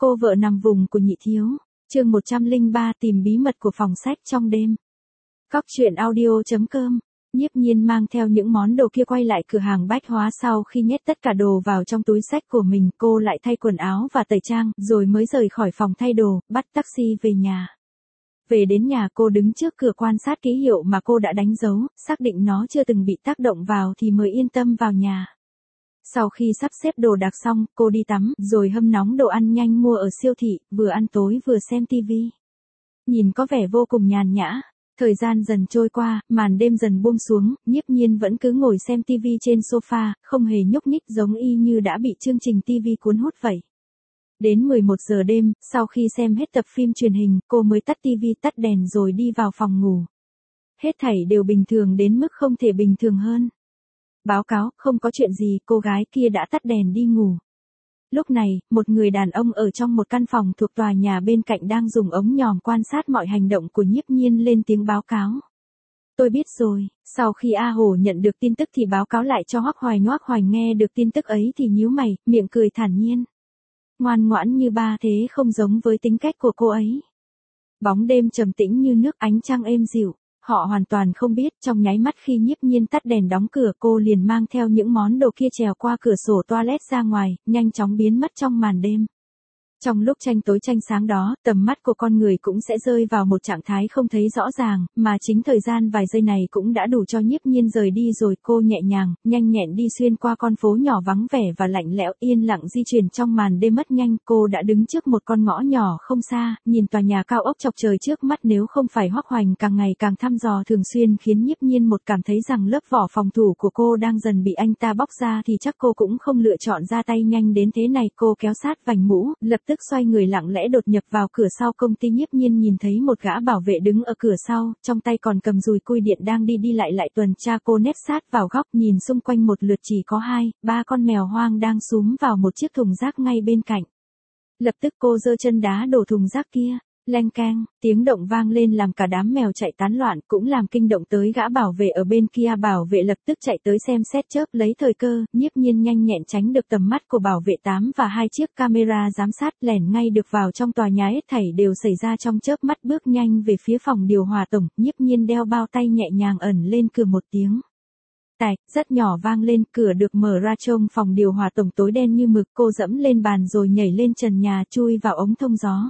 Cô vợ nằm vùng của nhị thiếu. Chương 103 tìm bí mật của phòng sách trong đêm. Cóc truyện audio.com. Nhiếp Nhiên mang theo những món đồ kia quay lại cửa hàng bách hóa sau khi nhét tất cả đồ vào trong túi sách của mình, cô lại thay quần áo và tẩy trang, rồi mới rời khỏi phòng thay đồ, bắt taxi về nhà. Về đến nhà cô đứng trước cửa quan sát ký hiệu mà cô đã đánh dấu, xác định nó chưa từng bị tác động vào thì mới yên tâm vào nhà. Sau khi sắp xếp đồ đạc xong, cô đi tắm, rồi hâm nóng đồ ăn nhanh mua ở siêu thị, vừa ăn tối vừa xem tivi. Nhìn có vẻ vô cùng nhàn nhã. Thời gian dần trôi qua, màn đêm dần buông xuống, Nhiếp Nhiên vẫn cứ ngồi xem tivi trên sofa, không hề nhúc nhích, giống y như đã bị chương trình tivi cuốn hút vậy. Đến 11 giờ đêm, sau khi xem hết tập phim truyền hình, cô mới tắt tivi, tắt đèn rồi đi vào phòng ngủ. Hết thảy đều bình thường đến mức không thể bình thường hơn. Báo cáo, không có chuyện gì, cô gái kia đã tắt đèn đi ngủ. Lúc này, một người đàn ông ở trong một căn phòng thuộc tòa nhà bên cạnh đang dùng ống nhòm quan sát mọi hành động của Nhiếp Nhiên lên tiếng báo cáo. Tôi biết rồi. Sau khi A Hổ nhận được tin tức thì báo cáo lại cho Hoắc Hoài nghe được tin tức ấy thì nhíu mày, miệng cười thản nhiên. Ngoan ngoãn như ba thế không giống với tính cách của cô ấy. Bóng đêm trầm tĩnh như nước, ánh trăng êm dịu. Họ hoàn toàn không biết, trong nháy mắt khi Nhiếp Nhiên tắt đèn đóng cửa, cô liền mang theo những món đồ kia trèo qua cửa sổ toilet ra ngoài, nhanh chóng biến mất trong màn đêm. Trong lúc tranh tối tranh sáng đó, tầm mắt của con người cũng sẽ rơi vào một trạng thái không thấy rõ ràng, mà chính thời gian vài giây này cũng đã đủ cho Nhiếp Nhiên rời đi rồi. Cô nhẹ nhàng, nhanh nhẹn đi xuyên qua con phố nhỏ vắng vẻ và lạnh lẽo, yên lặng di chuyển trong màn đêm mất nhanh. Cô đã đứng trước một con ngõ nhỏ không xa, nhìn tòa nhà cao ốc chọc trời trước mắt, nếu không phải Hoắc Hoành càng ngày càng thăm dò thường xuyên khiến Nhiếp Nhiên một cảm thấy rằng lớp vỏ phòng thủ của cô đang dần bị anh ta bóc ra thì chắc cô cũng không lựa chọn ra tay nhanh đến thế này. Cô kéo sát vành mũ, lập tức xoay người lặng lẽ đột nhập vào cửa sau công ty. Nhiếp Nhiên nhìn thấy một gã bảo vệ đứng ở cửa sau, trong tay còn cầm dùi cui điện đang đi lại tuần tra. Cô nép sát vào góc nhìn xung quanh một lượt, chỉ có 2-3 con mèo hoang đang súm vào một chiếc thùng rác ngay bên cạnh. Lập tức cô giơ chân đá đổ thùng rác kia. Leng keng, tiếng động vang lên làm cả đám mèo chạy tán loạn, cũng làm kinh động tới gã bảo vệ ở bên kia. Bảo vệ lập tức chạy tới xem xét, chớp lấy thời cơ, Nhiếp Nhiên nhanh nhẹn tránh được tầm mắt của bảo vệ 8 và 2 chiếc camera giám sát, lẻn ngay được vào trong tòa nhà. Hết thảy đều xảy ra trong chớp mắt. Bước nhanh về phía phòng điều hòa tổng, Nhiếp Nhiên đeo bao tay nhẹ nhàng ẩn lên cửa. Một tiếng tạch rất nhỏ vang lên, cửa được mở ra. Trong phòng điều hòa tổng tối đen như mực, cô dẫm lên bàn rồi nhảy lên trần nhà, chui vào ống thông gió.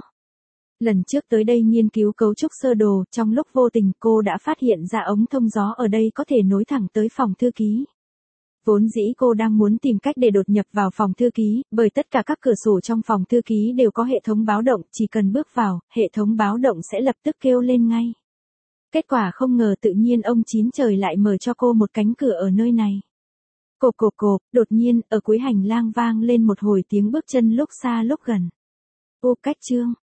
Lần trước tới đây nghiên cứu cấu trúc sơ đồ, trong lúc vô tình cô đã phát hiện ra ống thông gió ở đây có thể nối thẳng tới phòng thư ký. Vốn dĩ cô đang muốn tìm cách để đột nhập vào phòng thư ký, bởi tất cả các cửa sổ trong phòng thư ký đều có hệ thống báo động, chỉ cần bước vào, hệ thống báo động sẽ lập tức kêu lên ngay. Kết quả không ngờ tự nhiên ông Chín Trời lại mở cho cô một cánh cửa ở nơi này. Cộp cộp cộp, đột nhiên, ở cuối hành lang vang lên một hồi tiếng bước chân lúc xa lúc gần. Ô cách chương,